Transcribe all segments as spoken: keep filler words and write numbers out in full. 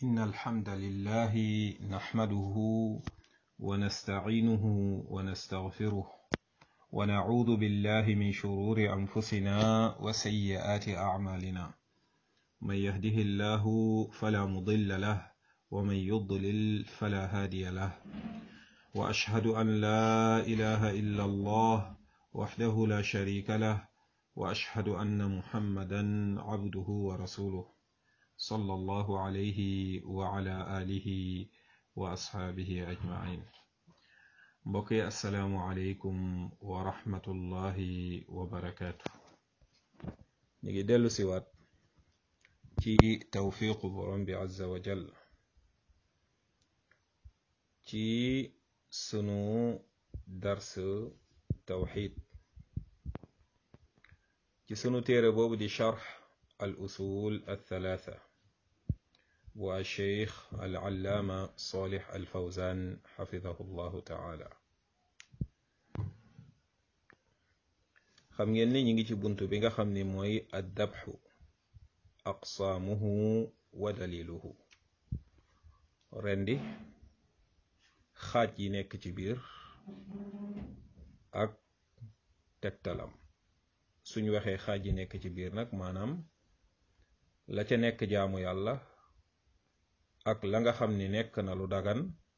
إن الحمد لله نحمده ونستعينه ونستغفره ونعوذ بالله من شرور أنفسنا وسيئات أعمالنا من يهده الله فلا مضل له ومن يضلل فلا هادي له وأشهد أن لا إله إلا الله وحده لا شريك له وأشهد أن محمدا عبده ورسوله صلى الله عليه وعلى آله وأصحابه أجمعين بقي السلام عليكم ورحمة الله وبركاته نيجي دلو سوات ci tawfiqu borom bi azza wa jal ci sunu dars tawxid ci sunu téere boobu di charx al usul althalatha bu alcheikh al allaama salih al fawzan xafidahu llahu taala xam ngeen ni ñi ngi ci bunt bi nga xam ni mooy addabxu aqsaamuhu wa daliluhu rendi xaaj yi nekk ci biir ak tegtalam suñ waxee xaaj yi nekk ci biir nag maanaam la ca nekk jaamu yàlla ak la nga xam ni nekk na lu dagan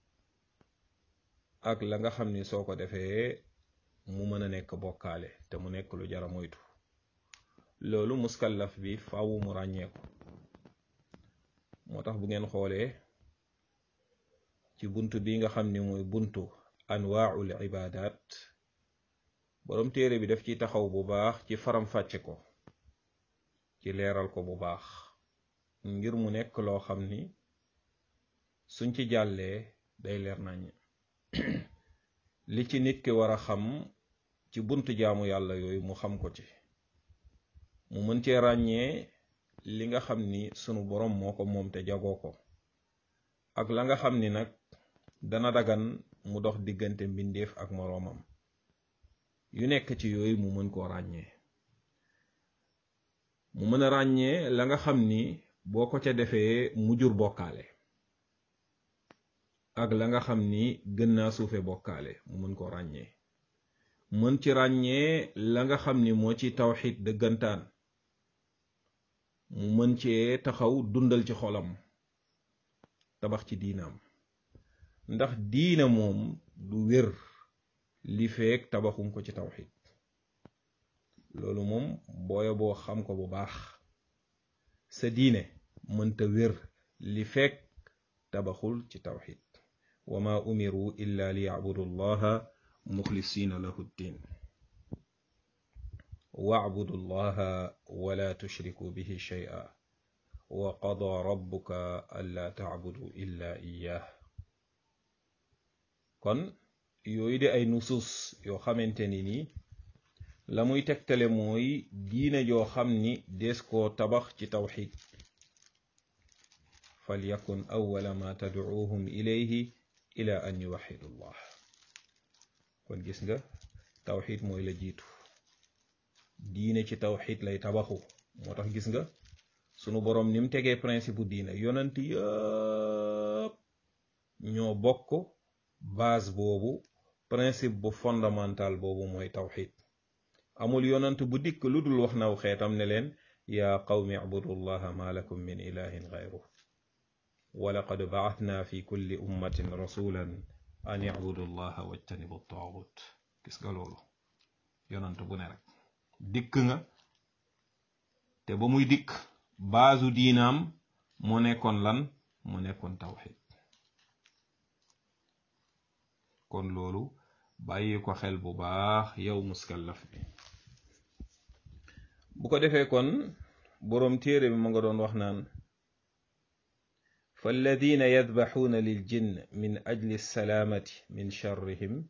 ak la nga xam ni soo ko defee mu mën a nekk bokkaale te mu nekk lu jara moytu loolu muskallaf bi faaw mu ràññeeku moo tax bu ngeen xoolee ci buntu bi nga xam ni mooy buntu anwaaul ibadat boroom téere bi daf ci taxaw bu baax ci faram-fàcce ko ci leeral ko bu baax ngir mu nekk loo xam ni suñ ci jàllee day leer nañ li ci nit ki war a xam ci buntu jaamu yàlla yooyu mu xam ko ci mu mën cee ràññee li nga xam ni sunu borom moo ko moom te jagoo ko ak la nga xam ni nag dana dagan mu dox diggante mbindeef ak moroomam yu nekk ci yooyu mu mën koo ràññee mu mën a ràññee la nga xam ni boo ko ca defee mu jur bokkaale ak la nga xam ni gën naa suufe bokkaale mu mën koo ràññee mën ci ràññee la nga xam ni moo ci tawxid dëggantaan mu mën cee taxaw dundal ci xolam tabax ci diinaam ndax diina moom du wér li feek tabaxum ko ci tawxid loolu moom booya boo xam ko bu baax sa diine mënta wér li feek tabaxul ci tawxid wa ma umiru illa li yacbudu allaha muxlisina lahu ddin wa'budu allaha wala tushriku bihi shay'a wa qada rabbuka alla ta'budu illa iyyah kon yooyu de ay nusus yoo xamante ni nii la muy tegtale mooy diina joo xam ni des koo tabax ci tawxid falyakun awwala ma tad'uuhum ilayhi ila an yuwaxidu llah kon gis nga tawxid mooy la jiitu diine ci tawxid lay tabaxu moo tax gis nga sunu boroom ni mu tegee principe bu diine yonent yëpp ñoo bokk base boobu principe bu fondamental boobu mooy tawxid amul yonent bu dikk lu dul wax naw xeetam ne leen yaa qawmi abudu llaha ma lakum min ilahin gayru wa laqad ba'athna fi kulli ummatin rasulan an i'budu llaha wajtanibu taagut gis nga loolu yonent bu ne rek dikk nga te ba muy dikk baasu diinaam moo nekkoon lan moo nekkoon tawxid kon loolu bàyyi ko xel bu baax yow muskallaf bi bu ko defee kon boroom téere bi ma nga doon wax naan فالذين يذبحون للجن من أجل السلامة من شرهم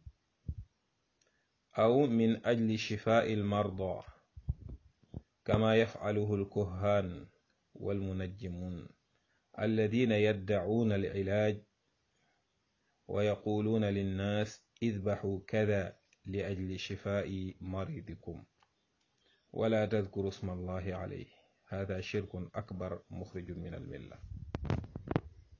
أو من أجل شفاء المرضى كما يفعله الكهان والمنجمون الذين يدعون العلاج ويقولون للناس اذبحوا كذا لأجل شفاء مريضكم ولا تذكروا اسم الله عليه هذا شرك أكبر مخرج من الملة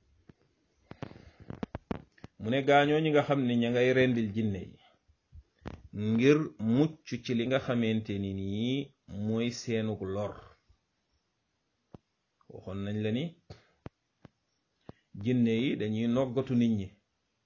mu ne gaañoo ñi nga xam ne ña ngay rendil jinne yi ngir mucc ci li nga xamante ni nii mooy seenuk lor. waxoon nañ la ni jinne yi dañuy noggatu nit ñi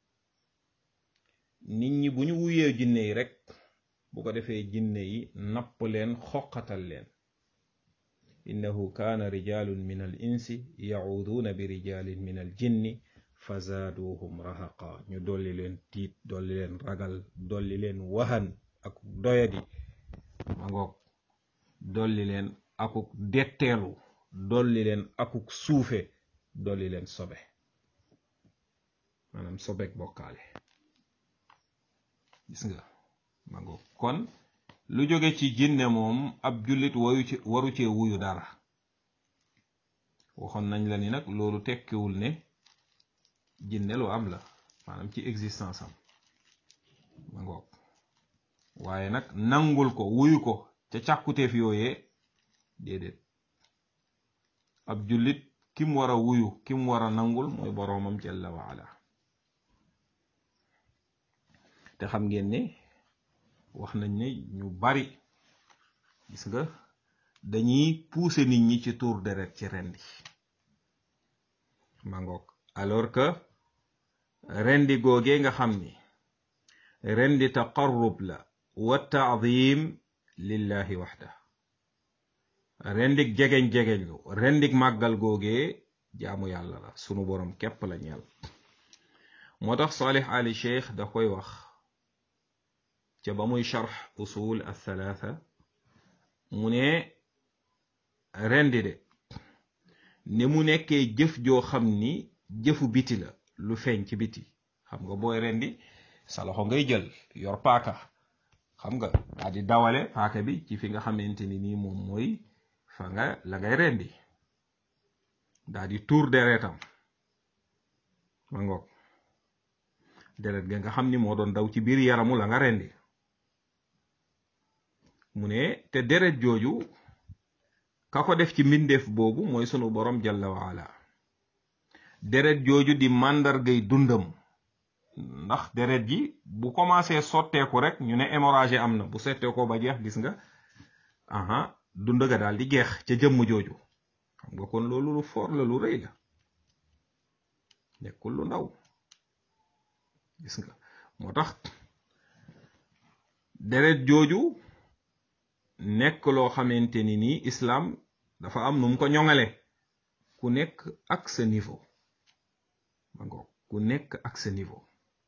nit ñi bu ñu wuyee jinne yi rek bu ko defee jinne yi napp leen xoqatal leen. innahu kaana rijalun min al insi yacuuduuna bi rijalin min al jinni fa zaaduhum rahaqa. ñu dolli leen tiit, dolli leen ragal, dolli leen wahan ak doyadi ma ngoog, dolli leen akuk detteelu, dolli leen akuk suufe, dolli leen sobe, maanaam sobek bokkaale. gis nga ma ngoog. kon lu jóge ci jinne moom ab jullit waru ci waru cee wuyu dara. waxoon nañ la ni nag loolu tekkiwul ne jinne lu am la, maanaam ci existence am ma ngoog, waaye nag nangul ko wuyu ko ca càkkuteef yooyee déedéet. ab jullit kim war a wuyu kim war a nangul mooy boroomam jalla wa ala. te xam ngeen ne wax nañ ne ñu bari gis nga dañuy pousser nit ñi ci tuur deret ci rendi ma ngoog, alors que rendi googee nga xam ni rendi taqarrub la wa taadim lillahi waxda, rendik jegeñ-jegeñ lu rendik màggal googee jaamu yàlla la, sunu borom képp la ñeel. moo tax Salih Ali Cheikh da koy wax ca ba muy sharx usul athalaatha mu ne rendi de ni mu nekkee jëf joo xam ni jëfu biti la, lu feeñ ci biti. xam nga booy rendi sa loxo ngay jël yor paaka, xam nga daa di dawale paaka bi ci fi nga xamante ni nii moom mooy fa nga la ngay rendi, daa di tuur deretam ma ngoog, deret ga nga xam ni moo doon daw ci biir yaramu la nga rendi. mu ne te deret jooju ka ko def ci mbindeef boobu mooy sunu borom jalla wa ala. deret jooju di màndargay dundam, ndax deret ji bu commencé sotteeku rek ñu ne hémorragie am na, bu sotteekoo ba jeex gis nga aha dund ga daal di jeex ca jëmm jooju. xam nga kon loolu lu foor la, lu rëy la, nekkul lu ndaw. gis nga moo tax deret jooju nekk loo xamante ni nii islam dafa am nu mu ko ñoŋale, ku nekk ak sa niveau ma ngoog, ku nekk ak sa niveau.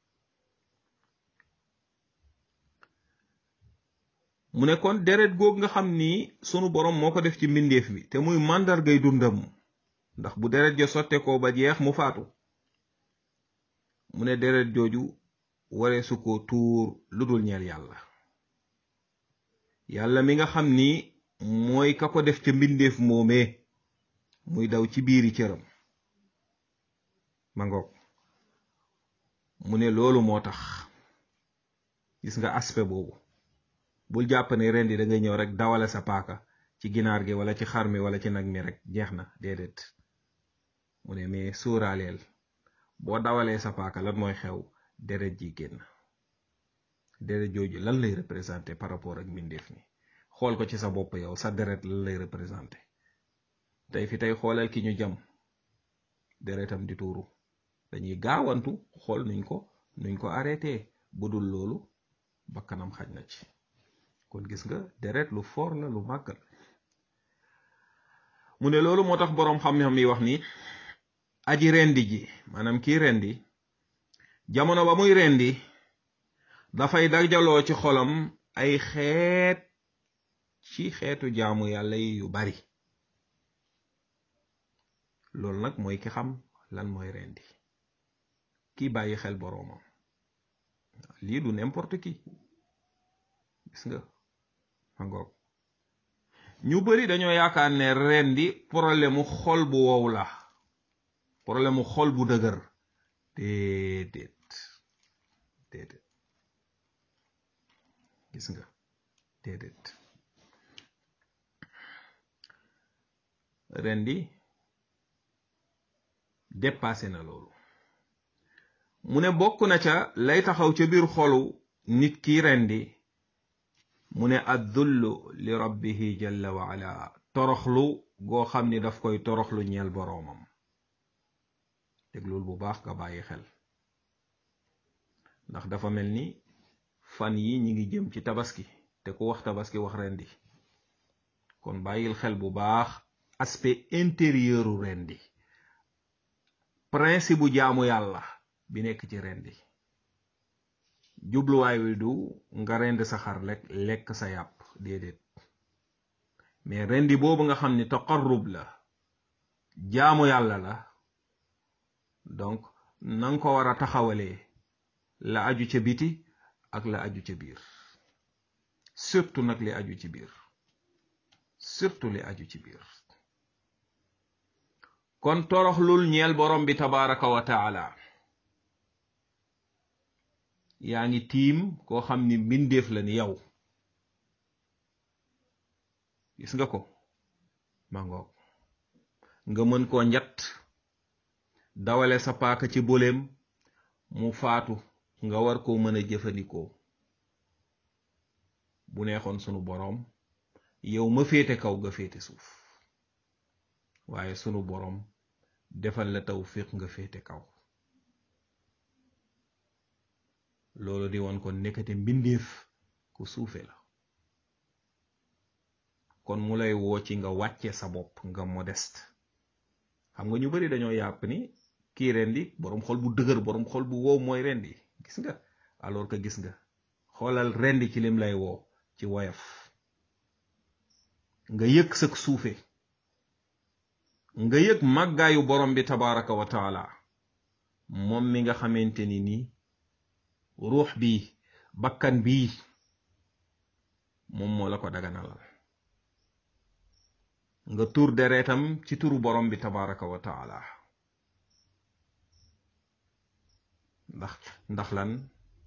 mu ne kon deret googu nga xam ni sunu borom moo ko def ci mbindeef mi te muy màndargay dundam, ndax bu deret ja sotte ko ba jeex mu faatu, mu ne deret jooju waree su ko tuur lu dul ñeel yàlla. yàlla mi nga xam ni mooy ka ko def ca mbindeef moomee muy daw ci biiri cëram ma ngoog. mu ne loolu moo tax gis nga aspect boobu, bul jàpp ne rendi da ngay ñëw rek dawale sa paaka ci ginaar gi wala ci xar mi wala ci nag mi rek jeex na, déedéet. mu ne mais sóoraaleel boo dawalee sa paaka lan mooy xew, deret ji génn. deret jooju lan lay représenté par rapport ak mbindeef mi? xool ko ci sa bopp yow, sa deret lan lay représenté tey fi tey xoolal ki ñu jam deretam di tuuru, dañuy gaawantu xool nuñ ko nuñ ko arrêté, bu dul loolu bakkanam xaj na ci. kon gis nga deret lu foor la, lu màggal. mu ne loolu moo tax boroom xam-xam yi wax ni aji rendi ji, maanaam kii rendi, jamono ba muy rendi dafay dajaloo ci xolam ay xeet ci xeetu jaamu yàlla yi yu bari. loolu nag mooy ki xam lan mooy rendi, kii bàyyi xel boroomam. lii du n'importe qui, gis nga ma ngoog. ñu bari dañoo yaakaar ne rendi problème mu xol bu wow la, problème mu xol bu dëgër. déedéet déedéet gis nga déedéet. rendi dépassé na loolu. mu ne bokk na ca lay taxaw ca biir xolu nit ki rendi mu ne addullu li rabbihi jalla wa ala toroxlu goo xam ni daf koy toroxlu ñeel boroomam déglul bu baax nga bàyyi xel ndax dafa mel ni fan yi ñi ngi jëm ci tabaski te ku wax tabaski wax rendi kon bàyyil xel bu baax aspect intérieuru rendi principe bu jaamu yàlla bi nekk ci rendi jubluwaay wi du nga rend sa xar lekk lekk sa yàpp déedéet mais rendi boobu nga xam ni taqarrub la jaamu yàlla la donc nanga ko war a taxawalee la aju ca biti ak la aju ca biir surtout nag li aju ci biir surtout li aju ci biir kon toroxlul ñeel borom bi tabaraka wa taala yaa ngi tiim koo xam ni mbindeef la ni yow gis nga ko mangoog nga mën koo njat dawale sa paaka ci boleem mu faatu nga war koo mën a jëfandikoo bu neexoon sunu boroom yow ma féete kaw nga féete suuf waaye sunu boroom defal la tawfiq nga féete kaw loolu di woon kon nekkate mbindeef ku suufe la kon mu lay woo ci nga wàcce sa bopp nga modeste xam nga ñu bari dañoo yàpp ni kii rendi boroom xol bu dëgër boroom xol bu wow mooy rendi gis nga alors que gis nga xoolal rendi ci lim lay woo ci woyof nga yëg sak suufe nga yëg màggaayu borom bi tabaraka wa taala moom mi nga xamante ni nii ruux bi bakkan bi moom moo la ko daganalal nga tur deretam ci turu borom bi tabaraka wa taala ndax ndax lan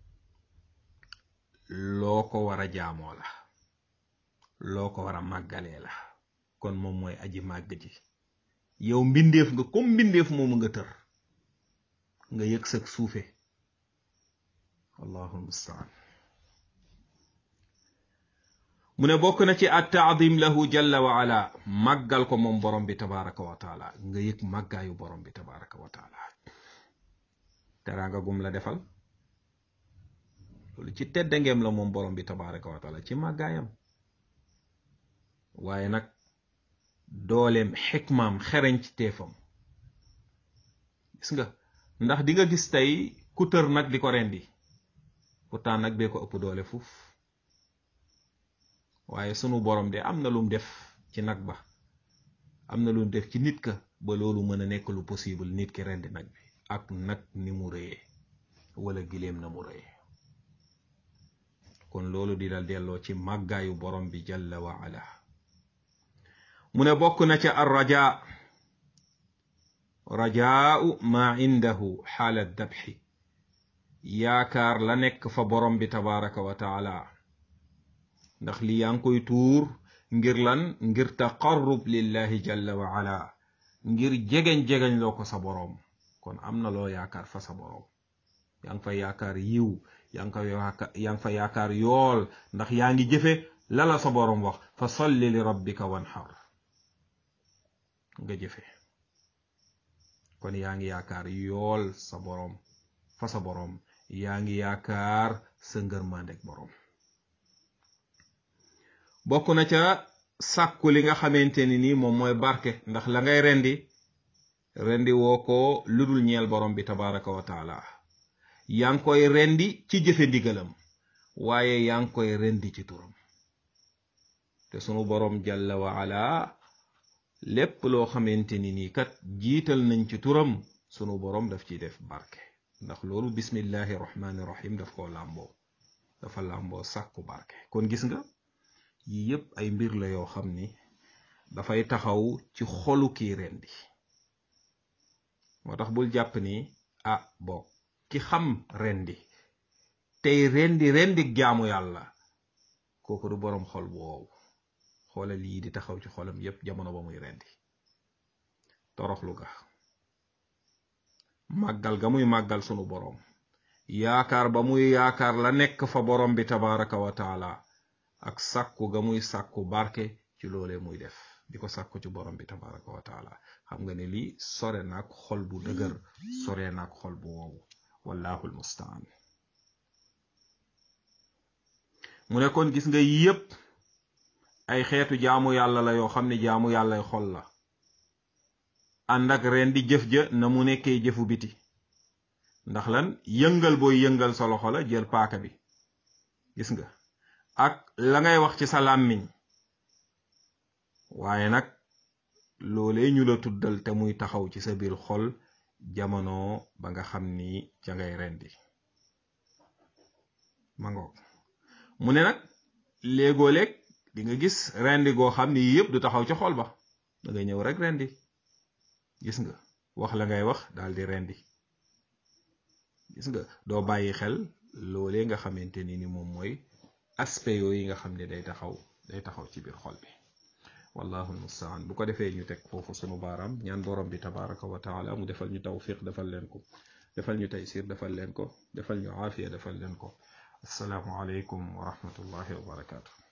loo ko war a jaamoo la loo ko war a màggalee la kon moom mooy aji màgg ji yow mbindeef nga comme mbindeef moomu nga tër nga yëg sag suufe allahu mustaan mu ne bokk na ci at-ta'zim lahu jalla wa ala màggal ko moom borom bi tabaraka wa taala nga yëg màggaayu borom bi tabaraka wa taala teraanga gum la defal loolu ci teddangeem la moom borom bi tabaraka wa taala ci màggaayam waaye nag dooleem xikmaam xereñ ci teefam gis nga ndax di nga gis tey ku tër nag di ko rendi pourtant nag bee ko ëpp doole fuuf waaye sunu borom de am na lum def ci nag ba am na lum def ci nit ka ba loolu mën a nekk lu possible nit ki rendi nag bi ak nag ni mu rëyee wala gileem na mu rëyee kon loolu di la delloo ci màggaayu borom bi jalla wa ala mu ne bokk na ca ar raja rajaau ma indahu xaala dabxi yaakaar la nekk fa borom bi tabaraka wa taala ndax li yaa ngi koy tuur ngir lan ngir taqarrub lillahi jalla wa ala ngir jegeñ-jegeñ loo ko sa borom kon am na loo yaakaar fa sa borom yaa ngi fa yaakaar yiw yaa ngi fa yaakaar yaa ngi fa yaakaar yool ndax yaa ngi jëfe lala sa borom wax fa salli li rabbika wanhar nga jëfe kon yaa ngi yaakaar yool sa borom fa sa borom yaa ngi yaakaar sa ngërmandeg borom bokk na ca sàkku li nga xamante ni nii moom mooy barke ndax la ngay rendi rendi woo ko ludul ñeel borom bi tabaraka wa taala yaa ngi koy rendi ci jëfe ndigalam waaye yaa ngi koy rendi ci turam te sunu borom jalla wa ala lépp loo xamante ni nii kat jiital nañ ci turam sunu borom daf ciy def barke ndax loolu bismillahi rahmani rahim daf koo làmboo dafa làmboo sàkku barke kon gis nga yi yépp ay mbir la yoo xam ni dafay taxaw ci xolu kii rendi moo tax bul jàpp ni ah bo ki xam rendi tey rendi rendi jaamu yàlla kooku du boroom xol bu woowu xoolal yi di taxaw ci xolam yépp jamono ba muy rendi toroxlu ga màggal ga muy màggal sunu boroom yaakaar ba muy yaakaar la nekk fa boroom bi tabaraka wa taala ak sàkku ga muy sàkku barke ci loolee muy def di ko sàkku ci boroom bi tabaraka wa taala xam nga ne lii sore naag xol bu dëgër sore naag xol bu woowu wallahu almustaan mu ne kon gis nga yépp ay xeetu jaamu yàlla la yoo xam ne jaamu yàllay xol la ànd ak ren di jëf ja na mu nekkee jëfu biti ndax lan yëngal booy yëngal sa loxo la jël paaka bi gis nga ak la ngay wax ci sa làmmiñ waaye nag loolee ñu la tuddal te muy taxaw ci sa biir xol jamono ba nga xam ni ca ngay rendi ma ngoog mu ne nag léegoo léeg di nga gis rendi goo xam ni yëpp du taxaw ci xol ba da ngay ñëw rek rendi gis nga wax la ngay wax daal di rendi gis nga doo bàyyi xel loolee nga xamante ni ni moom mooy aspect yooyu nga xam ne day taxaw day taxaw ci biir xol bi wallahu almustaan bu ko defee ñu teg foofu sunu baaraam ñaan borom bi tabaraka wa taala mu defal ñu tawfiq defal leen ko defal ñu taysir defal leen ko defal ñu aafiya defal leen ko assalaamu aleykum wa rahmatullahi wa barakatuh